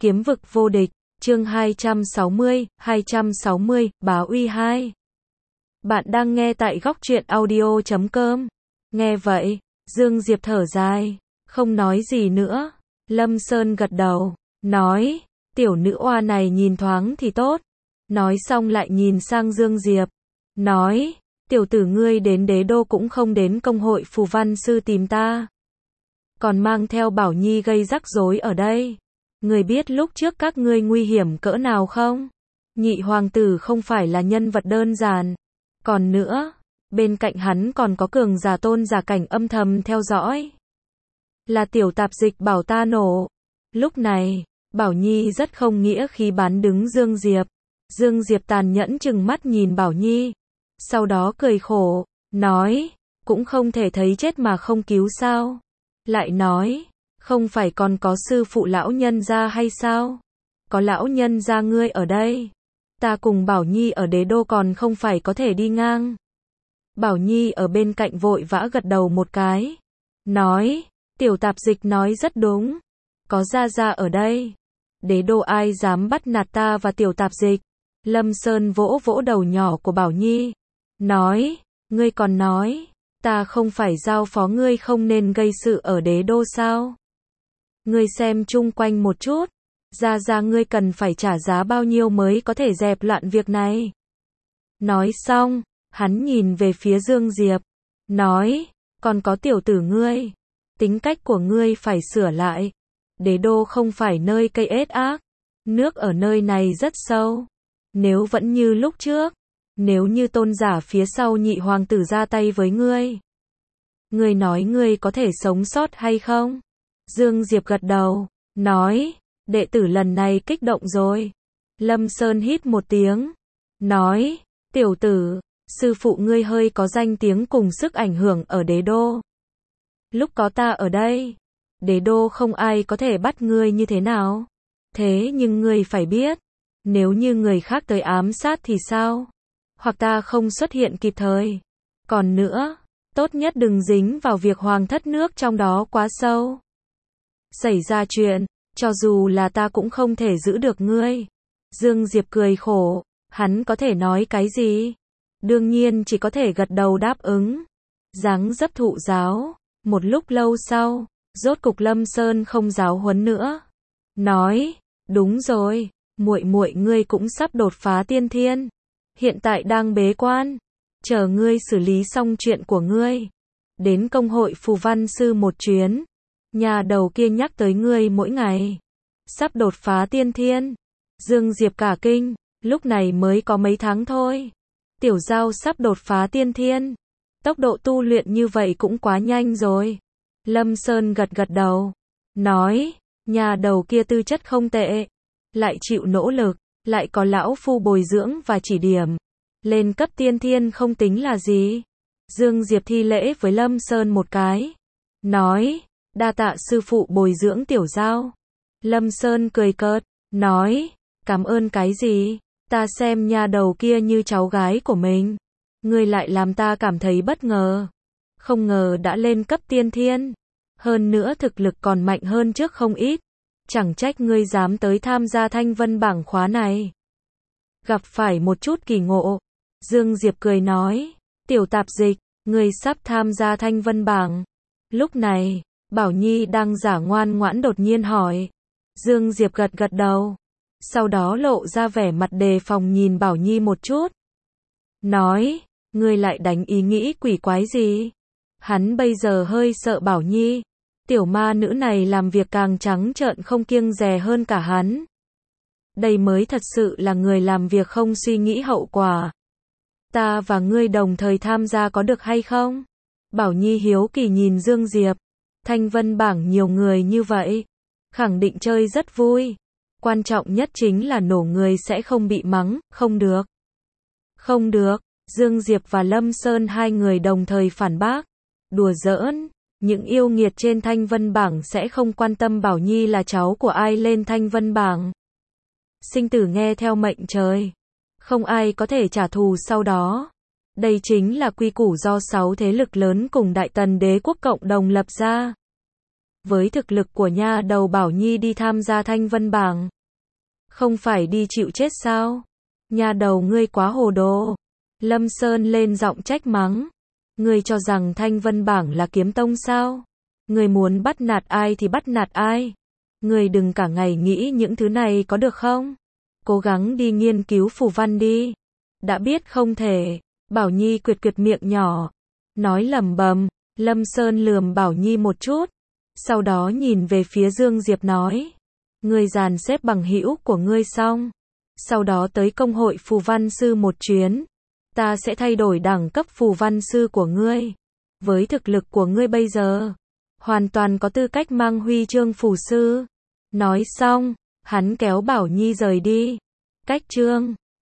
Kiếm vực vô địch, chương 260, Bá Uy 2. Bạn đang nghe tại góc truyện audio.com. Nghe vậy, Dương Diệp thở dài, không nói gì nữa. Lâm Sơn gật đầu, nói, tiểu nữ oa này nhìn thoáng thì tốt. Nói xong lại nhìn sang Dương Diệp, nói, tiểu tử ngươi đến đế đô cũng không đến công hội phù văn sư tìm ta, còn mang theo Bảo Nhi gây rắc rối ở đây. Người biết lúc trước các ngươi nguy hiểm cỡ nào không? Nhị hoàng tử không phải là nhân vật đơn giản. Còn nữa, bên cạnh hắn còn có cường giả tôn giả cảnh âm thầm theo dõi. Là tiểu tạp dịch bảo ta nổ. Lúc này, Bảo Nhi rất không nghĩa khi bán đứng Dương Diệp. Dương Diệp tàn nhẫn chừng mắt nhìn Bảo Nhi. Sau đó cười khổ, nói, cũng không thể thấy chết mà không cứu sao. Lại nói, không phải còn có sư phụ lão nhân gia hay sao? Có lão nhân gia ngươi ở đây, ta cùng Bảo Nhi ở đế đô còn không phải có thể đi ngang. Bảo Nhi ở bên cạnh vội vã gật đầu một cái, nói, tiểu tạp dịch nói rất đúng, có gia gia ở đây, đế đô ai dám bắt nạt ta và tiểu tạp dịch. Lâm Sơn vỗ vỗ đầu nhỏ của Bảo Nhi, nói, ngươi còn nói, ta không phải giao phó ngươi không nên gây sự ở đế đô sao? Ngươi xem chung quanh một chút, gia ngươi cần phải trả giá bao nhiêu mới có thể dẹp loạn việc này. Nói xong, hắn nhìn về phía Dương Diệp, nói, còn có tiểu tử ngươi, tính cách của ngươi phải sửa lại. Đế đô không phải nơi cây ết ác, nước ở nơi này rất sâu. Nếu vẫn như lúc trước, nếu như tôn giả phía sau nhị hoàng tử ra tay với ngươi, ngươi nói ngươi có thể sống sót hay không? Dương Diệp gật đầu, nói, đệ tử lần này kích động rồi. Lâm Sơn hít một tiếng, nói, tiểu tử, sư phụ ngươi hơi có danh tiếng cùng sức ảnh hưởng ở đế đô. Lúc có ta ở đây, đế đô không ai có thể bắt ngươi như thế nào. Thế nhưng ngươi phải biết, nếu như người khác tới ám sát thì sao? Hoặc ta không xuất hiện kịp thời. Còn nữa, tốt nhất đừng dính vào việc hoàng thất nước trong đó quá sâu. Xảy ra chuyện, cho dù là ta cũng không thể giữ được ngươi. Dương Diệp cười khổ, hắn có thể nói cái gì? Đương nhiên chỉ có thể gật đầu đáp ứng. Dáng dấp thụ giáo, một lúc lâu sau, rốt cục Lâm Sơn không giáo huấn nữa. Nói, đúng rồi, muội muội ngươi cũng sắp đột phá tiên thiên. Hiện tại đang bế quan, chờ ngươi xử lý xong chuyện của ngươi. Đến công hội phù văn sư một chuyến. Nhà đầu kia nhắc tới ngươi mỗi ngày. Sắp đột phá tiên thiên. Dương Diệp cả kinh, lúc này mới có mấy tháng thôi. Tiểu Giao sắp đột phá tiên thiên. Tốc độ tu luyện như vậy cũng quá nhanh rồi. Lâm Sơn gật gật đầu, nói, nhà đầu kia tư chất không tệ, lại chịu nỗ lực, lại có lão phu bồi dưỡng và chỉ điểm. Lên cấp tiên thiên không tính là gì. Dương Diệp thi lễ với Lâm Sơn một cái, nói, đa tạ sư phụ bồi dưỡng tiểu Giao. Lâm Sơn cười cợt, nói, cảm ơn cái gì, ta xem nhà đầu kia như cháu gái của mình. Ngươi lại làm ta cảm thấy bất ngờ. Không ngờ đã lên cấp tiên thiên. Hơn nữa thực lực còn mạnh hơn trước không ít. Chẳng trách ngươi dám tới tham gia thanh vân bảng khóa này. Gặp phải một chút kỳ ngộ. Dương Diệp cười nói, tiểu tạp dịch, ngươi sắp tham gia thanh vân bảng. Lúc này, Bảo Nhi đang giả ngoan ngoãn đột nhiên hỏi. Dương Diệp gật gật đầu. Sau đó lộ ra vẻ mặt đề phòng nhìn Bảo Nhi một chút. Nói, ngươi lại đánh ý nghĩ quỷ quái gì? Hắn bây giờ hơi sợ Bảo Nhi. Tiểu ma nữ này làm việc càng trắng trợn không kiêng dè hơn cả hắn. Đây mới thật sự là người làm việc không suy nghĩ hậu quả. Ta và ngươi đồng thời tham gia có được hay không? Bảo Nhi hiếu kỳ nhìn Dương Diệp. Thanh vân bảng nhiều người như vậy, khẳng định chơi rất vui. Quan trọng nhất chính là nổ người sẽ không bị mắng, không được. Không được, Dương Diệp và Lâm Sơn hai người đồng thời phản bác. Đùa giỡn, những yêu nghiệt trên thanh vân bảng sẽ không quan tâm Bảo Nhi là cháu của ai lên thanh vân bảng. Sinh tử nghe theo mệnh trời. Không ai có thể trả thù sau đó. Đây chính là quy củ do 6 thế lực lớn cùng Đại Tần đế quốc cộng đồng lập ra. Với thực lực của nha đầu Bảo Nhi đi tham gia thanh vân bảng, không phải đi chịu chết sao? Nha đầu ngươi quá hồ đồ. Lâm Sơn lên giọng trách mắng. Ngươi cho rằng thanh vân bảng là kiếm tông sao? Ngươi muốn bắt nạt ai thì bắt nạt ai? Ngươi đừng cả ngày nghĩ những thứ này có được không? Cố gắng đi nghiên cứu phù văn đi. Đã biết không thể. Bảo Nhi quyệt quyệt miệng nhỏ, nói lẩm bẩm. Lâm Sơn lườm Bảo Nhi một chút, sau đó nhìn về phía Dương Diệp nói, ngươi dàn xếp bằng hữu của ngươi xong, sau đó tới công hội phù văn sư một chuyến, ta sẽ thay đổi đẳng cấp phù văn sư của ngươi. Với thực lực của ngươi bây giờ, hoàn toàn có tư cách mang huy chương phù sư. Nói xong, hắn kéo Bảo Nhi rời đi. Cách chương